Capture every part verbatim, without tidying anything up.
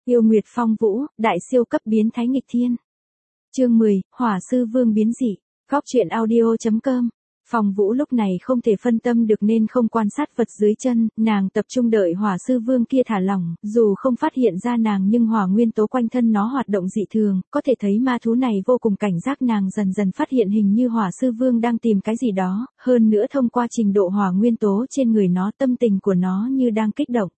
Yêu Nguyệt Phong Vũ, đại siêu cấp biến thái nghịch thiên. Chương mười, Hỏa Sư Vương biến dị. Góc truyện audio chấm com. Phong Vũ lúc này không thể phân tâm được nên không quan sát vật dưới chân, nàng tập trung đợi Hỏa Sư Vương kia thả lỏng, dù không phát hiện ra nàng nhưng hỏa nguyên tố quanh thân nó hoạt động dị thường, có thể thấy ma thú này vô cùng cảnh giác. Nàng dần dần phát hiện hình như Hỏa Sư Vương đang tìm cái gì đó, hơn nữa thông qua trình độ hỏa nguyên tố trên người nó, tâm tình của nó như đang kích động.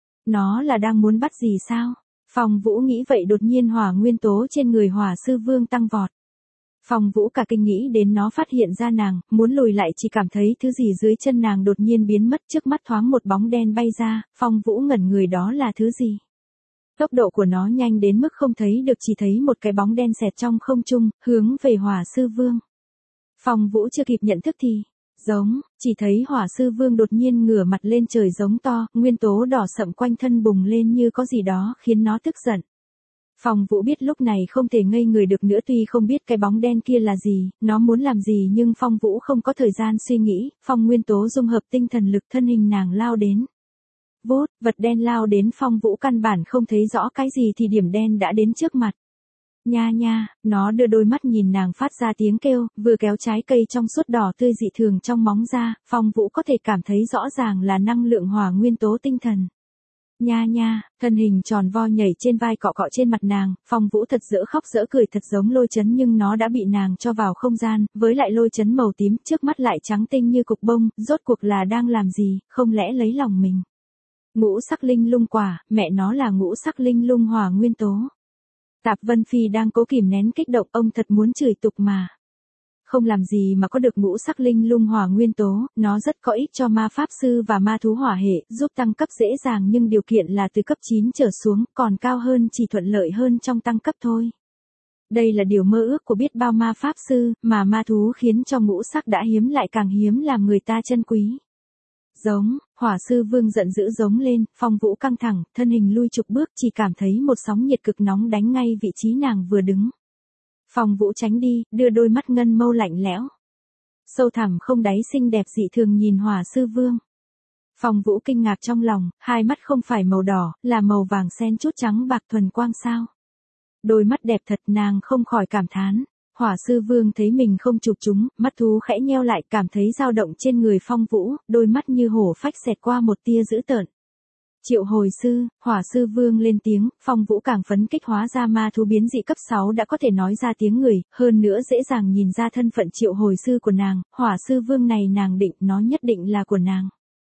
Nó là đang muốn bắt gì sao? Phong Vũ nghĩ vậy, đột nhiên hỏa nguyên tố trên người Hỏa Sư Vương tăng vọt. Phong Vũ cả kinh nghĩ đến nó phát hiện ra nàng, muốn lùi lại chỉ cảm thấy thứ gì dưới chân nàng đột nhiên biến mất, trước mắt thoáng một bóng đen bay ra. Phong Vũ ngẩn người, đó là thứ gì? Tốc độ của nó nhanh đến mức không thấy được, chỉ thấy một cái bóng đen xẹt trong không trung, hướng về Hỏa Sư Vương. Phong Vũ chưa kịp nhận thức thì, giống, chỉ thấy Hỏa Sư Vương đột nhiên ngửa mặt lên trời giống to, nguyên tố đỏ sậm quanh thân bùng lên như có gì đó khiến nó tức giận. Phong Vũ biết lúc này không thể ngây người được nữa, tuy không biết cái bóng đen kia là gì, nó muốn làm gì, nhưng Phong Vũ không có thời gian suy nghĩ, phong nguyên tố dung hợp tinh thần lực, thân hình nàng lao đến. Vút, vật đen lao đến, Phong Vũ căn bản không thấy rõ cái gì thì điểm đen đã đến trước mặt. Nha nha, nó đưa đôi mắt nhìn nàng phát ra tiếng kêu, vừa kéo trái cây trong suốt đỏ tươi dị thường trong móng ra, Phong Vũ có thể cảm thấy rõ ràng là năng lượng hỏa nguyên tố tinh thần. Nha nha, thân hình tròn vo nhảy trên vai, cọ cọ trên mặt nàng. Phong Vũ thật dỡ khóc dỡ cười, thật giống lôi chấn, nhưng nó đã bị nàng cho vào không gian, với lại lôi chấn màu tím, trước mắt lại trắng tinh như cục bông, rốt cuộc là đang làm gì, không lẽ lấy lòng mình. Ngũ sắc linh lung quả, mẹ nó là ngũ sắc linh lung hỏa nguyên tố. Tạp Vân Phi đang cố kìm nén kích động, ông thật muốn chửi tục mà. Không làm gì mà có được ngũ sắc linh lung hỏa nguyên tố, nó rất có ích cho ma pháp sư và ma thú hỏa hệ, giúp tăng cấp dễ dàng, nhưng điều kiện là từ cấp chín trở xuống, còn cao hơn chỉ thuận lợi hơn trong tăng cấp thôi. Đây là điều mơ ước của biết bao ma pháp sư, mà ma thú khiến cho ngũ sắc đã hiếm lại càng hiếm, làm người ta trân quý. Giống, Hỏa Sư Vương giận dữ giống lên, Phong Vũ căng thẳng, thân hình lui chục bước, chỉ cảm thấy một sóng nhiệt cực nóng đánh ngay vị trí nàng vừa đứng. Phong Vũ tránh đi, đưa đôi mắt ngân mâu lạnh lẽo, sâu thẳm không đáy, xinh đẹp dị thường nhìn Hỏa Sư Vương. Phong Vũ kinh ngạc trong lòng, hai mắt không phải màu đỏ, là màu vàng xen chút trắng bạc thuần quang sao. Đôi mắt đẹp thật, nàng không khỏi cảm thán. Hỏa Sư Vương thấy mình không chụp chúng, mắt thú khẽ nheo lại, cảm thấy dao động trên người Phong Vũ, đôi mắt như hổ phách xẹt qua một tia dữ tợn. Triệu hồi sư, Hỏa Sư Vương lên tiếng. Phong Vũ càng phấn kích, hóa ra ma thú biến dị cấp sáu đã có thể nói ra tiếng người, hơn nữa dễ dàng nhìn ra thân phận triệu hồi sư của nàng. Hỏa Sư Vương này nàng định, nó nhất định là của nàng.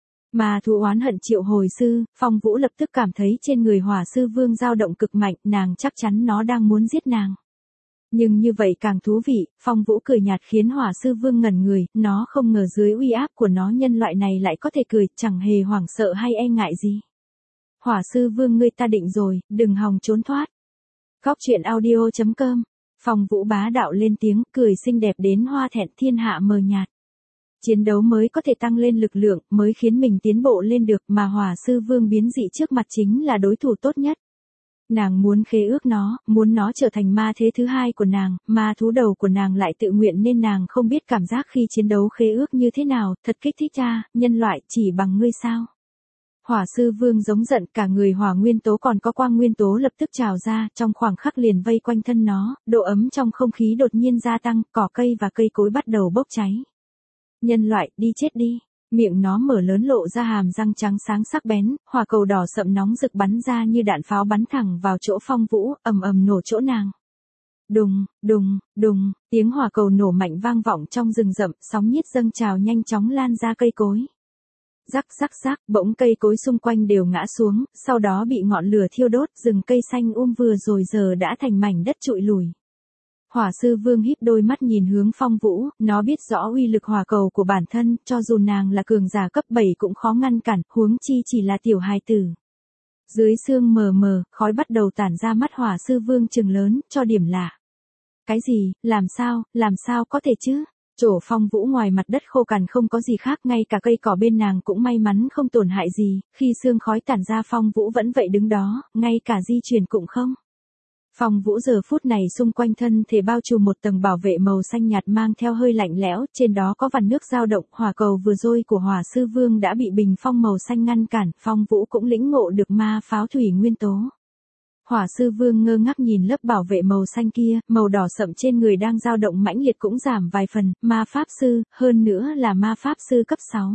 Ma thú oán hận triệu hồi sư, Phong Vũ lập tức cảm thấy trên người Hỏa Sư Vương dao động cực mạnh, nàng chắc chắn nó đang muốn giết nàng. Nhưng như vậy càng thú vị, Phong Vũ cười nhạt khiến Hỏa Sư Vương ngẩn người, nó không ngờ dưới uy áp của nó nhân loại này lại có thể cười, chẳng hề hoảng sợ hay e ngại gì. Hỏa Sư Vương, ngươi ta định rồi, đừng hòng trốn thoát. Góc truyện audio chấm com. Phong Vũ bá đạo lên tiếng, cười xinh đẹp đến hoa thẹn thiên hạ mờ nhạt. Chiến đấu mới có thể tăng lên lực lượng, mới khiến mình tiến bộ lên được, mà Hỏa Sư Vương biến dị trước mặt chính là đối thủ tốt nhất. Nàng muốn khế ước nó, muốn nó trở thành ma thế thứ hai của nàng, ma thú đầu của nàng lại tự nguyện, nên nàng không biết cảm giác khi chiến đấu khế ước như thế nào, thật kích thích cha, nhân loại chỉ bằng ngươi sao. Hỏa Sư Vương giống giận, cả người hỏa nguyên tố còn có quang nguyên tố lập tức trào ra, trong khoảng khắc liền vây quanh thân nó, độ ấm trong không khí đột nhiên gia tăng, cỏ cây và cây cối bắt đầu bốc cháy. Nhân loại, đi chết đi. Miệng nó mở lớn lộ ra hàm răng trắng sáng sắc bén, hỏa cầu đỏ sậm nóng rực bắn ra như đạn pháo, bắn thẳng vào chỗ Phong Vũ, ầm ầm nổ chỗ nàng. Đùng, đùng, đùng, tiếng hỏa cầu nổ mạnh vang vọng trong rừng rậm, sóng nhiệt dâng trào nhanh chóng lan ra cây cối. Rắc rắc rắc, bỗng cây cối xung quanh đều ngã xuống, sau đó bị ngọn lửa thiêu đốt, rừng cây xanh um vừa rồi giờ đã thành mảnh đất trụi lùi. Hỏa Sư Vương híp đôi mắt nhìn hướng Phong Vũ, nó biết rõ uy lực hỏa cầu của bản thân, cho dù nàng là cường giả cấp bảy cũng khó ngăn cản, huống chi chỉ là tiểu hài tử. Dưới sương mờ mờ, khói bắt đầu tản ra, mắt Hỏa Sư Vương trừng lớn, cho điểm lạ. Cái gì, làm sao, làm sao có thể chứ? Chỗ Phong Vũ ngoài mặt đất khô cằn không có gì khác, ngay cả cây cỏ bên nàng cũng may mắn không tổn hại gì, khi sương khói tản ra Phong Vũ vẫn vậy đứng đó, ngay cả di chuyển cũng không. Phong Vũ giờ phút này xung quanh thân thể bao trùm một tầng bảo vệ màu xanh nhạt mang theo hơi lạnh lẽo, trên đó có vằn nước dao động, hỏa cầu vừa rồi của Hỏa Sư Vương đã bị bình phong màu xanh ngăn cản, Phong Vũ cũng lĩnh ngộ được ma pháo thủy nguyên tố. Hỏa sư vương ngơ ngác nhìn lớp bảo vệ màu xanh kia, màu đỏ sậm trên người đang dao động mãnh liệt cũng giảm vài phần, ma pháp sư, hơn nữa là ma pháp sư cấp sáu.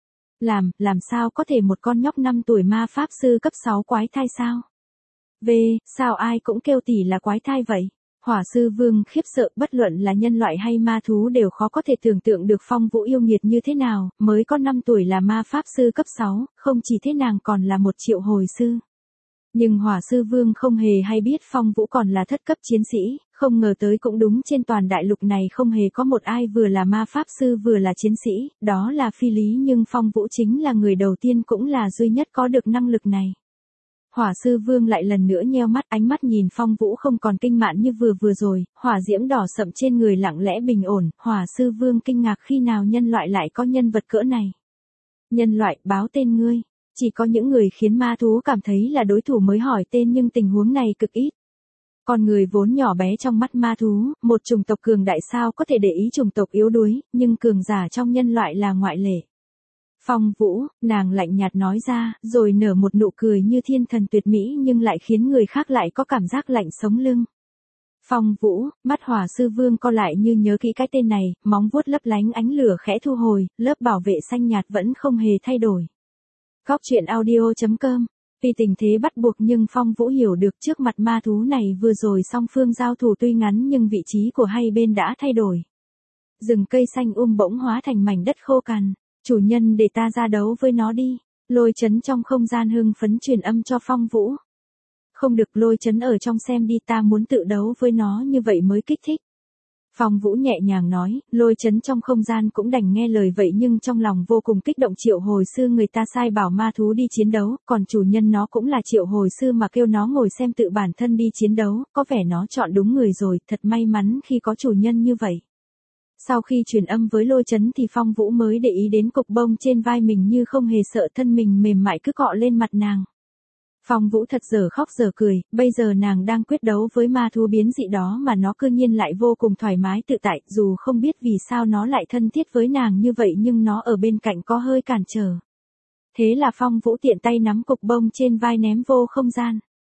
Làm, làm sao có thể một con nhóc năm tuổi ma pháp sư cấp sáu quái thai sao? V, sao ai cũng kêu tỷ là quái thai vậy? Hỏa sư vương khiếp sợ, bất luận là nhân loại hay ma thú đều khó có thể tưởng tượng được Phong Vũ yêu nghiệt như thế nào, mới có năm tuổi là ma pháp sư cấp sáu, không chỉ thế nàng còn là một triệu hồi sư. Nhưng hỏa sư vương không hề hay biết Phong Vũ còn là thất cấp chiến sĩ, không ngờ tới cũng đúng trên toàn đại lục này không hề có một ai vừa là ma pháp sư vừa là chiến sĩ, đó là phi lý nhưng Phong Vũ chính là người đầu tiên cũng là duy nhất có được năng lực này. Hỏa sư vương lại lần nữa nheo mắt, ánh mắt nhìn Phong Vũ không còn kinh mạn như vừa vừa rồi, hỏa diễm đỏ sậm trên người lặng lẽ bình ổn, hỏa sư vương kinh ngạc khi nào nhân loại lại có nhân vật cỡ này. Nhân loại, báo tên ngươi. Chỉ có những người khiến ma thú cảm thấy là đối thủ mới hỏi tên nhưng tình huống này cực ít. Con người vốn nhỏ bé trong mắt ma thú, một chủng tộc cường đại sao có thể để ý chủng tộc yếu đuối, nhưng cường giả trong nhân loại là ngoại lệ. Phong Vũ, nàng lạnh nhạt nói ra, rồi nở một nụ cười như thiên thần tuyệt mỹ nhưng lại khiến người khác lại có cảm giác lạnh sống lưng. Phong Vũ, mắt hỏa sư vương co lại như nhớ kỹ cái tên này, móng vuốt lấp lánh ánh lửa khẽ thu hồi, lớp bảo vệ xanh nhạt vẫn không hề thay đổi. Góc truyện audio chấm com. Vì tình thế bắt buộc nhưng Phong Vũ hiểu được trước mặt ma thú này vừa rồi song phương giao thủ tuy ngắn nhưng vị trí của hai bên đã thay đổi. Rừng cây xanh um bỗng hóa thành mảnh đất khô cằn. Chủ nhân để ta ra đấu với nó đi. Lôi chấn trong không gian hưng phấn truyền âm cho Phong Vũ. Không được, Lôi chấn ở trong xem đi, ta muốn tự đấu với nó như vậy mới kích thích. Phong Vũ nhẹ nhàng nói, Lôi chấn trong không gian cũng đành nghe lời vậy nhưng trong lòng vô cùng kích động, triệu hồi sư người ta sai bảo ma thú đi chiến đấu, còn chủ nhân nó cũng là triệu hồi sư mà kêu nó ngồi xem tự bản thân đi chiến đấu, có vẻ nó chọn đúng người rồi, thật may mắn khi có chủ nhân như vậy. Sau khi truyền âm với Lôi chấn thì Phong Vũ mới để ý đến cục bông trên vai mình như không hề sợ, thân mình mềm mại cứ cọ lên mặt nàng. Phong Vũ thật giờ khóc giờ cười, bây giờ nàng đang quyết đấu với ma thú biến dị đó mà nó cư nhiên lại vô cùng thoải mái tự tại, dù không biết vì sao nó lại thân thiết với nàng như vậy nhưng nó ở bên cạnh có hơi cản trở. Thế là Phong Vũ tiện tay nắm cục bông trên vai ném vô không gian.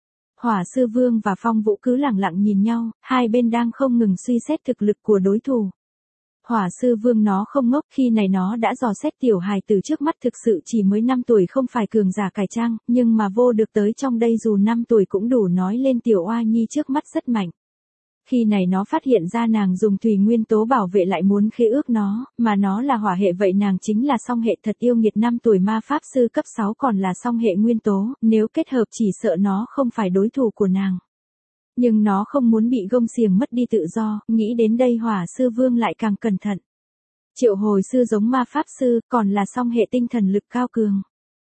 Hỏa sư vương và Phong Vũ cứ lẳng lặng nhìn nhau, hai bên đang không ngừng suy xét thực lực của đối thủ. Hỏa sư vương nó không ngốc, khi này nó đã dò xét tiểu hài từ trước mắt thực sự chỉ mới năm tuổi, không phải cường giả cải trang, nhưng mà vô được tới trong đây dù năm tuổi cũng đủ nói lên tiểu oa nhi trước mắt rất mạnh. Khi này nó phát hiện ra nàng dùng thủy nguyên tố bảo vệ lại muốn khế ước nó, mà nó là hỏa hệ vậy nàng chính là song hệ, thật yêu nghiệt, năm tuổi ma pháp sư cấp sáu còn là song hệ nguyên tố, nếu kết hợp chỉ sợ nó không phải đối thủ của nàng. Nhưng nó không muốn bị gông xiềng mất đi tự do, nghĩ đến đây hỏa sư vương lại càng cẩn thận. Triệu hồi sư giống ma pháp sư, còn là song hệ tinh thần lực cao cường.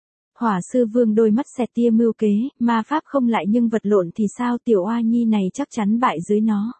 Hỏa sư vương đôi mắt xẹt tia mưu kế, ma pháp không lại nhưng vật lộn thì sao, tiểu oa nhi này chắc chắn bại dưới nó.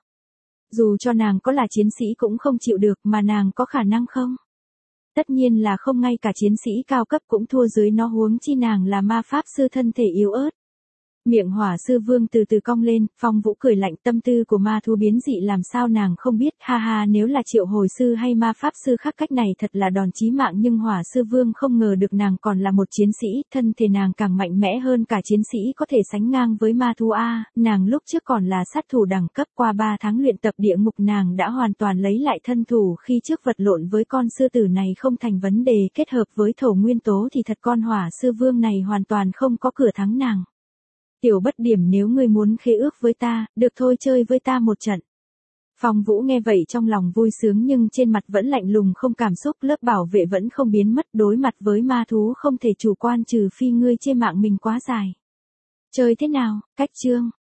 Dù cho nàng có là chiến sĩ cũng không chịu được, mà nàng có khả năng không? Tất nhiên là không, ngay cả chiến sĩ cao cấp cũng thua dưới nó, huống chi nàng là ma pháp sư thân thể yếu ớt. Miệng hỏa sư vương từ từ cong lên, Phong Vũ cười lạnh, tâm tư của ma thú biến dị làm sao nàng không biết, ha ha, nếu là triệu hồi sư hay ma pháp sư khác cách này thật là đòn chí mạng, nhưng hỏa sư vương không ngờ được nàng còn là một chiến sĩ, thân thể nàng càng mạnh mẽ hơn cả chiến sĩ, có thể sánh ngang với ma thú a, nàng lúc trước còn là sát thủ đẳng cấp, qua ba tháng luyện tập địa ngục nàng đã hoàn toàn lấy lại thân thủ, khi trước vật lộn với con sư tử này không thành vấn đề, kết hợp với thổ nguyên tố thì thật con hỏa sư vương này hoàn toàn không có cửa thắng nàng. Tiểu bất điểm, nếu ngươi muốn khế ước với ta, được thôi, chơi với ta một trận. Phong Vũ nghe vậy trong lòng vui sướng nhưng trên mặt vẫn lạnh lùng không cảm xúc, lớp bảo vệ vẫn không biến mất, đối mặt với ma thú không thể chủ quan trừ phi ngươi chê mạng mình quá dài. Chơi thế nào, cách chương.